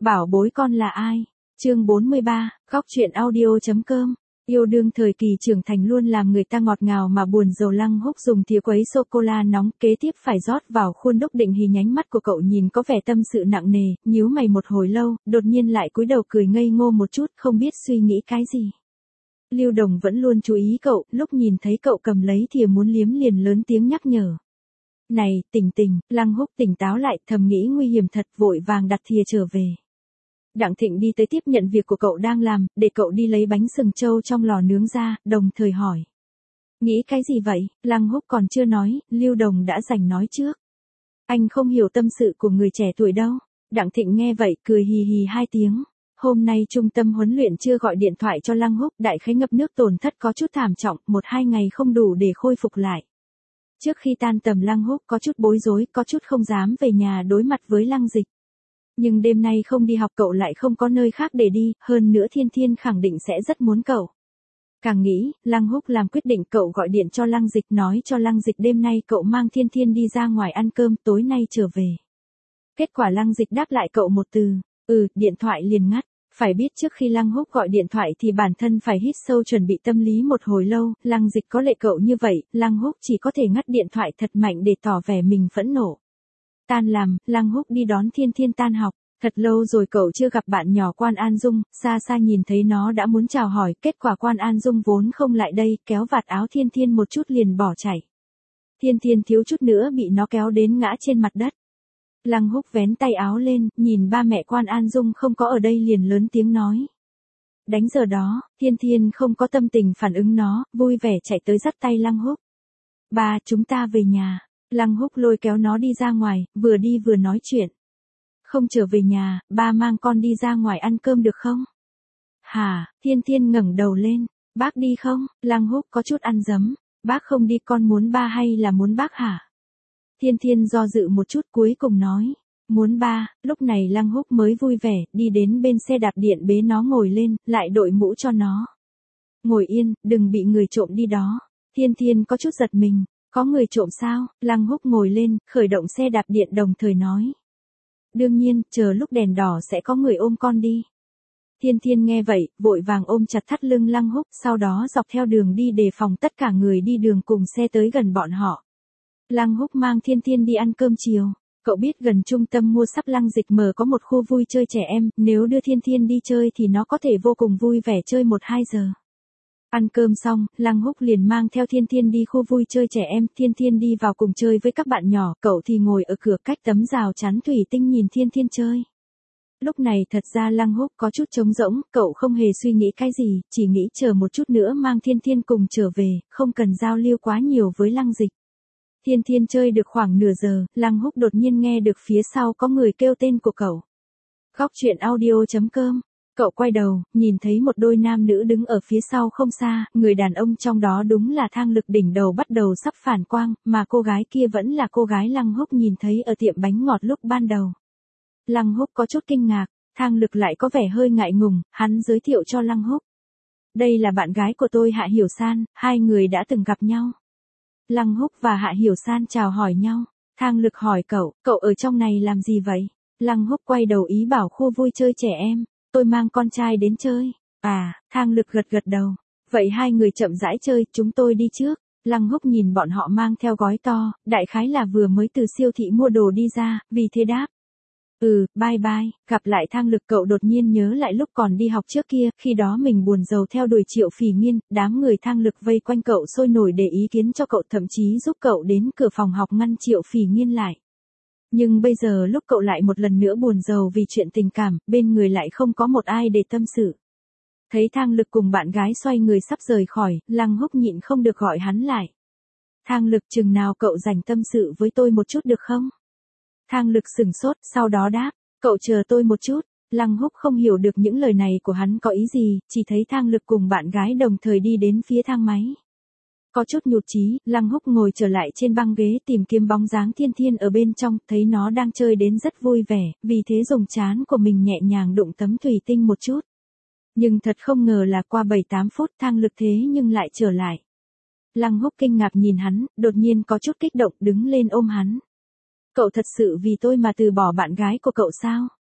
Bảo bối con là ai? Chương 43, góc truyện audio.com. Yêu đương thời kỳ trưởng thành luôn làm người ta ngọt ngào mà buồn rầu. Lăng Húc dùng thìa quấy sô-cô-la nóng kế tiếp phải rót vào khuôn đúc định hí. Nhánh mắt của cậu nhìn có vẻ tâm sự nặng nề, nhíu mày một hồi lâu, đột nhiên lại cúi đầu cười ngây ngô một chút, không biết suy nghĩ cái gì. Lưu Đồng vẫn luôn chú ý cậu, lúc nhìn thấy cậu cầm lấy thìa muốn liếm liền lớn tiếng nhắc nhở. Này, tỉnh tỉnh. Lăng Húc tỉnh táo lại, thầm nghĩ nguy hiểm thật, vội vàng đặt thìa trở về. Đặng Thịnh đi tới tiếp nhận việc của cậu đang làm, để cậu đi lấy bánh sừng trâu trong lò nướng ra, đồng thời hỏi. Nghĩ cái gì vậy? Lăng Húc còn chưa nói, Lưu Đồng đã giành nói trước. Anh không hiểu tâm sự của người trẻ tuổi đâu. Đặng Thịnh nghe vậy, cười hì hì hai tiếng. Hôm nay trung tâm huấn luyện chưa gọi điện thoại cho Lăng Húc, đại khái ngập nước tổn thất có chút thảm trọng, 1-2 ngày không đủ để khôi phục lại. Trước khi tan tầm Lăng Húc có chút bối rối, có chút không dám về nhà đối mặt với Lăng Dịch. Nhưng đêm nay không đi học cậu lại không có nơi khác để đi, hơn nữa Thiên Thiên khẳng định sẽ rất muốn cậu. Càng nghĩ, Lăng Húc làm quyết định, cậu gọi điện cho Lăng Dịch nói cho Lăng Dịch đêm nay cậu mang Thiên Thiên đi ra ngoài ăn cơm, tối nay trở về. Kết quả Lăng Dịch đáp lại cậu một từ, điện thoại liền ngắt. Phải biết trước khi Lăng Húc gọi điện thoại thì bản thân phải hít sâu chuẩn bị tâm lý một hồi lâu, Lăng Dịch có lệ cậu như vậy, Lăng Húc chỉ có thể ngắt điện thoại thật mạnh để tỏ vẻ mình phẫn nộ. Tan làm, Lăng Húc đi đón Thiên Thiên tan học. Thật lâu rồi cậu chưa gặp bạn nhỏ Quan An Dung, xa xa nhìn thấy nó đã muốn chào hỏi, kết quả Quan An Dung vốn không lại đây, kéo vạt áo Thiên Thiên một chút liền bỏ chạy. Thiên Thiên thiếu chút nữa bị nó kéo đến ngã trên mặt đất. Lăng Húc vén tay áo lên, nhìn ba mẹ Quan An Dung không có ở đây liền lớn tiếng nói. Đánh giờ đó, Thiên Thiên không có tâm tình phản ứng nó, vui vẻ chạy tới dắt tay Lăng Húc. Ba, chúng ta về nhà. Lăng Húc lôi kéo nó đi ra ngoài, vừa đi vừa nói chuyện. Không trở về nhà, ba mang con đi ra ngoài ăn cơm được không? Hả? Thiên Thiên ngẩng đầu lên. Bác đi không? Lăng Húc có chút ăn dấm. Bác không đi, con muốn ba hay là muốn bác hả? Thiên Thiên do dự một chút cuối cùng nói. Muốn ba. Lúc này Lăng Húc mới vui vẻ, đi đến bên xe đạp điện bế nó ngồi lên, lại đội mũ cho nó. Ngồi yên, đừng bị người trộm đi đó. Thiên Thiên có chút giật mình. Có người trộm sao? Lăng Húc ngồi lên, khởi động xe đạp điện đồng thời nói. Đương nhiên, chờ lúc đèn đỏ sẽ có người ôm con đi. Thiên Thiên nghe vậy, vội vàng ôm chặt thắt lưng Lăng Húc, sau đó dọc theo đường đi đề phòng tất cả người đi đường cùng xe tới gần bọn họ. Lăng Húc mang Thiên Thiên đi ăn cơm chiều. Cậu biết gần trung tâm mua sắm Lăng Dịch mở có một khu vui chơi trẻ em, nếu đưa Thiên Thiên đi chơi thì nó có thể vô cùng vui vẻ chơi 1-2 giờ. Ăn cơm xong, Lăng Húc liền mang theo Thiên Thiên đi khu vui chơi trẻ em, Thiên Thiên đi vào cùng chơi với các bạn nhỏ, cậu thì ngồi ở cửa cách tấm rào chắn thủy tinh nhìn Thiên Thiên chơi. Lúc này thật ra Lăng Húc có chút trống rỗng, cậu không hề suy nghĩ cái gì, chỉ nghĩ chờ một chút nữa mang Thiên Thiên cùng trở về, không cần giao lưu quá nhiều với Lăng Dịch. Thiên Thiên chơi được khoảng nửa giờ, Lăng Húc đột nhiên nghe được phía sau có người kêu tên của cậu. Góc truyện audio.com. Cậu quay đầu, nhìn thấy một đôi nam nữ đứng ở phía sau không xa, người đàn ông trong đó đúng là Thang Lực đỉnh đầu bắt đầu sắp phản quang, mà cô gái kia vẫn là cô gái Lăng Húc nhìn thấy ở tiệm bánh ngọt lúc ban đầu. Lăng Húc có chút kinh ngạc, Thang Lực lại có vẻ hơi ngại ngùng, hắn giới thiệu cho Lăng Húc. Đây là bạn gái của tôi Hạ Hiểu San, hai người đã từng gặp nhau. Lăng Húc và Hạ Hiểu San chào hỏi nhau, Thang Lực hỏi cậu ở trong này làm gì vậy? Lăng Húc quay đầu ý bảo khu vui chơi trẻ em. Tôi mang con trai đến chơi. À, Thang Lực gật đầu. Vậy hai người chậm rãi chơi, chúng tôi đi trước. Lăng Húc nhìn bọn họ mang theo gói to, đại khái là vừa mới từ siêu thị mua đồ đi ra, vì thế đáp. Bye bye, gặp lại Thang Lực. Cậu đột nhiên nhớ lại lúc còn đi học trước kia, khi đó mình buồn rầu theo đuổi Triệu Phỉ Nghiên, đám người Thang Lực vây quanh cậu sôi nổi để ý kiến cho cậu, thậm chí giúp cậu đến cửa phòng học ngăn Triệu Phỉ Nghiên lại. Nhưng bây giờ lúc cậu lại một lần nữa buồn rầu vì chuyện tình cảm, bên người lại không có một ai để tâm sự. Thấy Thang Lực cùng bạn gái xoay người sắp rời khỏi, Lăng Húc nhịn không được gọi hắn lại. Thang Lực, chừng nào cậu dành tâm sự với tôi một chút được không? Thang Lực sửng sốt, sau đó đáp, cậu chờ tôi một chút. Lăng Húc không hiểu được những lời này của hắn có ý gì, chỉ thấy Thang Lực cùng bạn gái đồng thời đi đến phía thang máy. Có chút nhụt chí, Lăng Húc ngồi trở lại trên băng ghế tìm kiếm bóng dáng Thiên Thiên ở bên trong, thấy nó đang chơi đến rất vui vẻ, vì thế dùng trán của mình nhẹ nhàng đụng tấm thủy tinh một chút. Nhưng thật không ngờ là qua 7-8 phút Thang Lực thế nhưng lại trở lại. Lăng Húc kinh ngạc nhìn hắn, đột nhiên có chút kích động đứng lên ôm hắn. Cậu thật sự vì tôi mà từ bỏ bạn gái của cậu sao?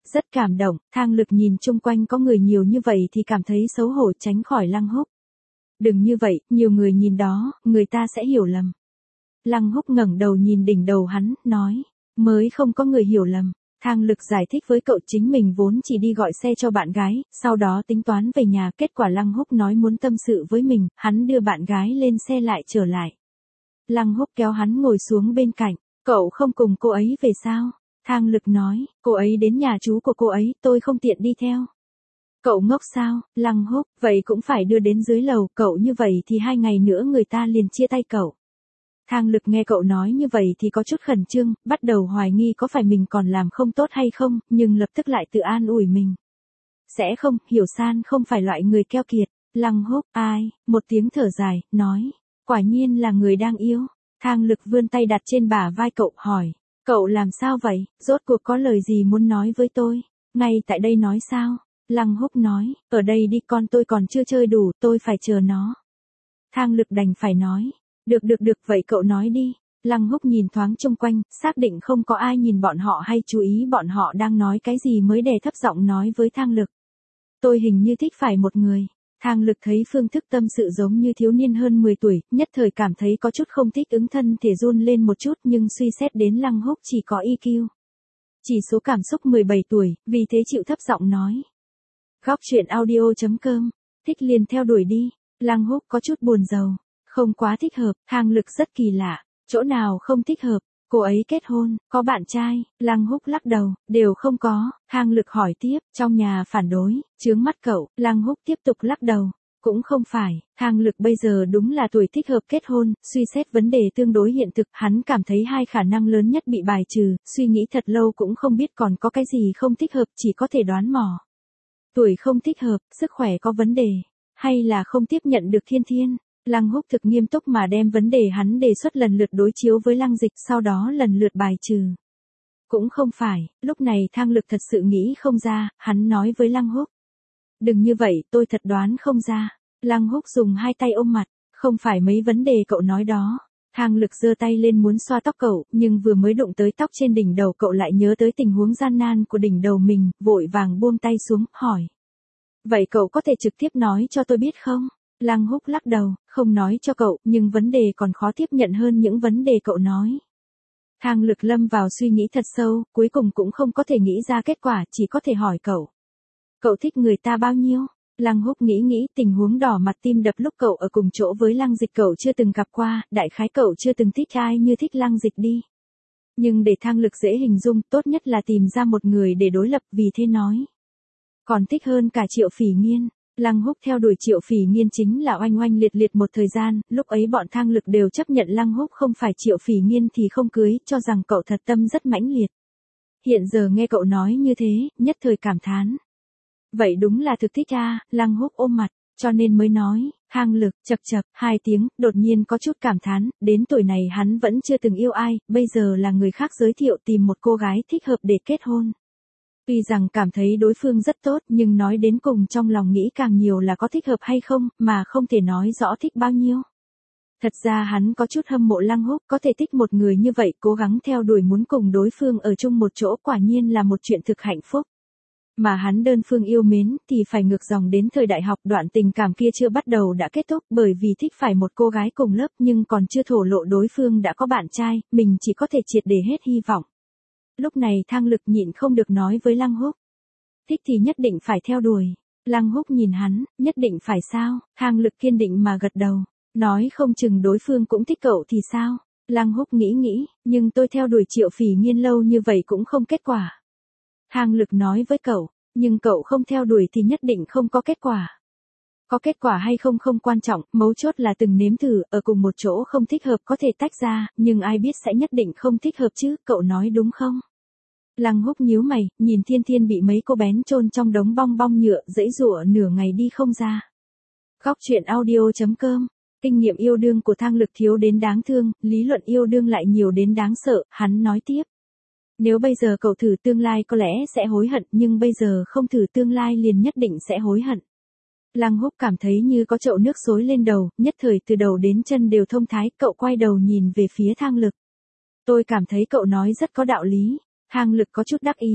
rất cảm động, Thang Lực nhìn chung quanh có người nhiều như vậy thì cảm thấy xấu hổ tránh khỏi Lăng Húc. Đừng như vậy, nhiều người nhìn đó, người ta sẽ hiểu lầm. Lăng Húc ngẩng đầu nhìn đỉnh đầu hắn, nói, mới không có người hiểu lầm. Thang Lực giải thích với cậu chính mình vốn chỉ đi gọi xe cho bạn gái, sau đó tính toán về nhà, kết quả Lăng Húc nói muốn tâm sự với mình, hắn đưa bạn gái lên xe lại trở lại. Lăng Húc kéo hắn ngồi xuống bên cạnh, cậu không cùng cô ấy về sao? Thang Lực nói, cô ấy đến nhà chú của cô ấy, tôi không tiện đi theo. Cậu ngốc sao? Lăng Húc, vậy cũng phải đưa đến dưới lầu, cậu như vậy thì 2 ngày nữa người ta liền chia tay cậu. Thang Lực nghe cậu nói như vậy thì có chút khẩn trương, bắt đầu hoài nghi có phải mình còn làm không tốt hay không, nhưng lập tức lại tự an ủi mình. Sẽ không, Hiểu San không phải loại người keo kiệt. Lăng Húc, ai, một tiếng thở dài, nói, quả nhiên là người đang yêu. Thang Lực vươn tay đặt trên bả vai cậu, hỏi, cậu làm sao vậy, rốt cuộc có lời gì muốn nói với tôi? Ngay tại đây nói sao? Lăng Húc nói, ở đây đi con, tôi còn chưa chơi đủ, tôi phải chờ nó. Thang Lực đành phải nói, được, vậy cậu nói đi. Lăng Húc nhìn thoáng chung quanh, xác định không có ai nhìn bọn họ hay chú ý bọn họ đang nói cái gì mới đè thấp giọng nói với Thang Lực. Tôi hình như thích phải một người. Thang Lực thấy phương thức tâm sự giống như thiếu niên hơn 10 tuổi, nhất thời cảm thấy có chút không thích ứng, thân thể run lên một chút, nhưng suy xét đến Lăng Húc chỉ có EQ. Chỉ số cảm xúc 17 tuổi, vì thế chịu thấp giọng nói. Góc truyện audio.com, thích liền theo đuổi đi. Lăng Húc có chút buồn rầu, không quá thích hợp. Thang Lực rất kỳ lạ, chỗ nào không thích hợp? Cô ấy kết hôn, có bạn trai? Lăng Húc lắc đầu, đều không có. Thang Lực hỏi tiếp, trong nhà phản đối, chướng mắt cậu? Lăng Húc tiếp tục lắc đầu, cũng không phải. Thang Lực bây giờ đúng là tuổi thích hợp kết hôn, suy xét vấn đề tương đối hiện thực, hắn cảm thấy 2 khả năng lớn nhất bị bài trừ, suy nghĩ thật lâu cũng không biết còn có cái gì không thích hợp, chỉ có thể đoán mò. Tuổi không thích hợp, sức khỏe có vấn đề, hay là không tiếp nhận được thiên thiên. Lăng Húc thực nghiêm túc mà đem vấn đề hắn đề xuất lần lượt đối chiếu với Lăng Dịch, sau đó lần lượt bài trừ. Cũng không phải, lúc này Thang Lực thật sự nghĩ không ra, hắn nói với Lăng Húc. Đừng như vậy, tôi thật đoán không ra. Lăng Húc dùng 2 tay ôm mặt, không phải mấy vấn đề cậu nói đó. Thang Lực giơ tay lên muốn xoa tóc cậu, nhưng vừa mới đụng tới tóc trên đỉnh đầu cậu lại nhớ tới tình huống gian nan của đỉnh đầu mình, vội vàng buông tay xuống, hỏi. Vậy cậu có thể trực tiếp nói cho tôi biết không? Lăng Húc lắc đầu, không nói cho cậu, nhưng vấn đề còn khó tiếp nhận hơn những vấn đề cậu nói. Thang Lực lâm vào suy nghĩ thật sâu, cuối cùng cũng không có thể nghĩ ra kết quả, chỉ có thể hỏi cậu. Cậu thích người ta bao nhiêu? Lăng Húc nghĩ tình huống đỏ mặt tim đập lúc cậu ở cùng chỗ với Lăng Dịch cậu chưa từng gặp qua, đại khái cậu chưa từng thích ai như thích Lăng Dịch đi. Nhưng để Thang Lực dễ hình dung, tốt nhất là tìm ra một người để đối lập, vì thế nói. Còn thích hơn cả Triệu Phỉ Nghiên. Lăng Húc theo đuổi Triệu Phỉ Nghiên chính là oanh oanh liệt liệt một thời gian, lúc ấy bọn Thang Lực đều chấp nhận Lăng Húc không phải Triệu Phỉ Nghiên thì không cưới, cho rằng cậu thật tâm rất mãnh liệt. Hiện giờ nghe cậu nói như thế, nhất thời cảm thán. Vậy đúng là thực thích a. Lăng Húc ôm mặt, cho nên mới nói. Thang Lực chập 2 tiếng, đột nhiên có chút cảm thán, đến tuổi này hắn vẫn chưa từng yêu ai, bây giờ là người khác giới thiệu tìm một cô gái thích hợp để kết hôn. Tuy rằng cảm thấy đối phương rất tốt, nhưng nói đến cùng trong lòng nghĩ càng nhiều là có thích hợp hay không, mà không thể nói rõ thích bao nhiêu. Thật ra hắn có chút hâm mộ Lăng Húc, có thể thích một người như vậy, cố gắng theo đuổi muốn cùng đối phương ở chung một chỗ, quả nhiên là một chuyện thực hạnh phúc. Mà hắn đơn phương yêu mến thì phải ngược dòng đến thời đại học, đoạn tình cảm kia chưa bắt đầu đã kết thúc, bởi vì thích phải một cô gái cùng lớp nhưng còn chưa thổ lộ đối phương đã có bạn trai, mình chỉ có thể triệt để hết hy vọng. Lúc này Thang Lực nhịn không được nói với Lăng Húc. Thích thì nhất định phải theo đuổi. Lăng Húc nhìn hắn, nhất định phải sao? Thang Lực kiên định mà gật đầu. Nói không chừng đối phương cũng thích cậu thì sao? Lăng Húc nghĩ, nhưng tôi theo đuổi Triệu Phỉ Nghiên lâu như vậy cũng không kết quả. Thang Lực nói với cậu, nhưng cậu không theo đuổi thì nhất định không có kết quả. Có kết quả hay không không quan trọng, mấu chốt là từng nếm thử, ở cùng một chỗ không thích hợp có thể tách ra, nhưng ai biết sẽ nhất định không thích hợp chứ, cậu nói đúng không? Lăng Húc nhíu mày, nhìn Thiên Thiên bị mấy cô bén chôn trong đống bong bong nhựa, giãy giụa nửa ngày đi không ra. Góc truyện audio.com, kinh nghiệm yêu đương của Thang Lực thiếu đến đáng thương, lý luận yêu đương lại nhiều đến đáng sợ, hắn nói tiếp. Nếu bây giờ cậu thử tương lai có lẽ sẽ hối hận, nhưng bây giờ không thử tương lai liền nhất định sẽ hối hận. Lăng Húc cảm thấy như có chậu nước xối lên đầu, nhất thời từ đầu đến chân đều thông thái, cậu quay đầu nhìn về phía Thang Lực. Tôi cảm thấy cậu nói rất có đạo lý. Thang Lực có chút đắc ý.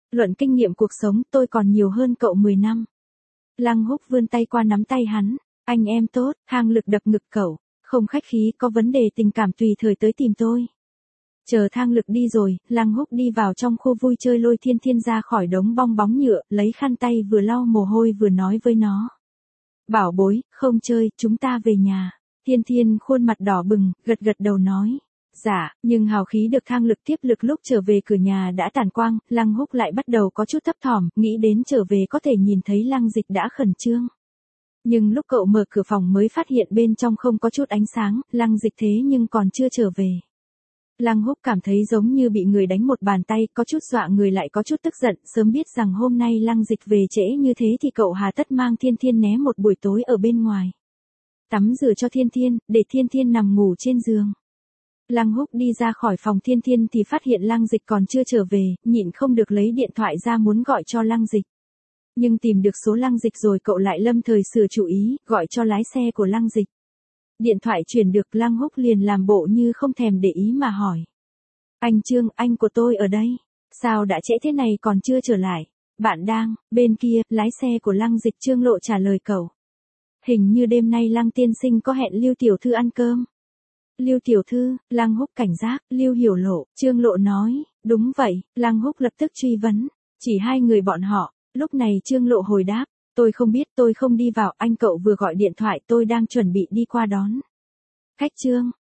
Luận kinh nghiệm cuộc sống tôi còn nhiều hơn cậu 10 năm. Lăng Húc vươn tay qua nắm tay hắn. Anh em tốt, Thang Lực đập ngực cậu. Không khách khí, có vấn đề tình cảm tùy thời tới tìm tôi. Chờ Thang Lực đi rồi, Lăng Húc đi vào trong khu vui chơi lôi Thiên Thiên ra khỏi đống bong bóng nhựa, lấy khăn tay vừa lau mồ hôi vừa nói với nó. Bảo bối, không chơi, chúng ta về nhà. Thiên Thiên khuôn mặt đỏ bừng, gật gật đầu nói. Dạ, nhưng hào khí được Thang Lực tiếp lực lúc trở về cửa nhà đã tàn quang, Lăng Húc lại bắt đầu có chút thấp thỏm, nghĩ đến trở về có thể nhìn thấy Lăng Dịch đã khẩn trương. Nhưng lúc cậu mở cửa phòng mới phát hiện bên trong không có chút ánh sáng, Lăng Dịch thế nhưng còn chưa trở về. Lăng Húc cảm thấy giống như bị người đánh một bàn tay, có chút dọa người lại có chút tức giận, sớm biết rằng hôm nay Lăng Dịch về trễ như thế thì cậu hà tất mang Thiên Thiên né một buổi tối ở bên ngoài. Tắm rửa cho Thiên Thiên, để Thiên Thiên nằm ngủ trên giường. Lăng Húc đi ra khỏi phòng Thiên Thiên thì phát hiện Lăng Dịch còn chưa trở về, nhịn không được lấy điện thoại ra muốn gọi cho Lăng Dịch. Nhưng tìm được số Lăng Dịch rồi cậu lại lâm thời sửa chủ ý, gọi cho lái xe của Lăng Dịch. Điện thoại chuyển được, Lăng Húc liền làm bộ như không thèm để ý mà hỏi. Anh Trương, anh của tôi ở đây. Sao đã trễ thế này còn chưa trở lại? Bạn đang, bên kia, lái xe của Lăng Dịch Trương Lộ trả lời cậu. Hình như đêm nay Lăng tiên sinh có hẹn Lưu tiểu thư ăn cơm. Lưu tiểu thư, Lăng Húc cảnh giác, Lưu Hiểu Lộ, Trương Lộ nói, đúng vậy, Lăng Húc lập tức truy vấn, chỉ hai người bọn họ, lúc này Trương Lộ hồi đáp, tôi không biết, tôi không đi vào, anh cậu vừa gọi điện thoại, tôi đang chuẩn bị đi qua đón. Khách Trương,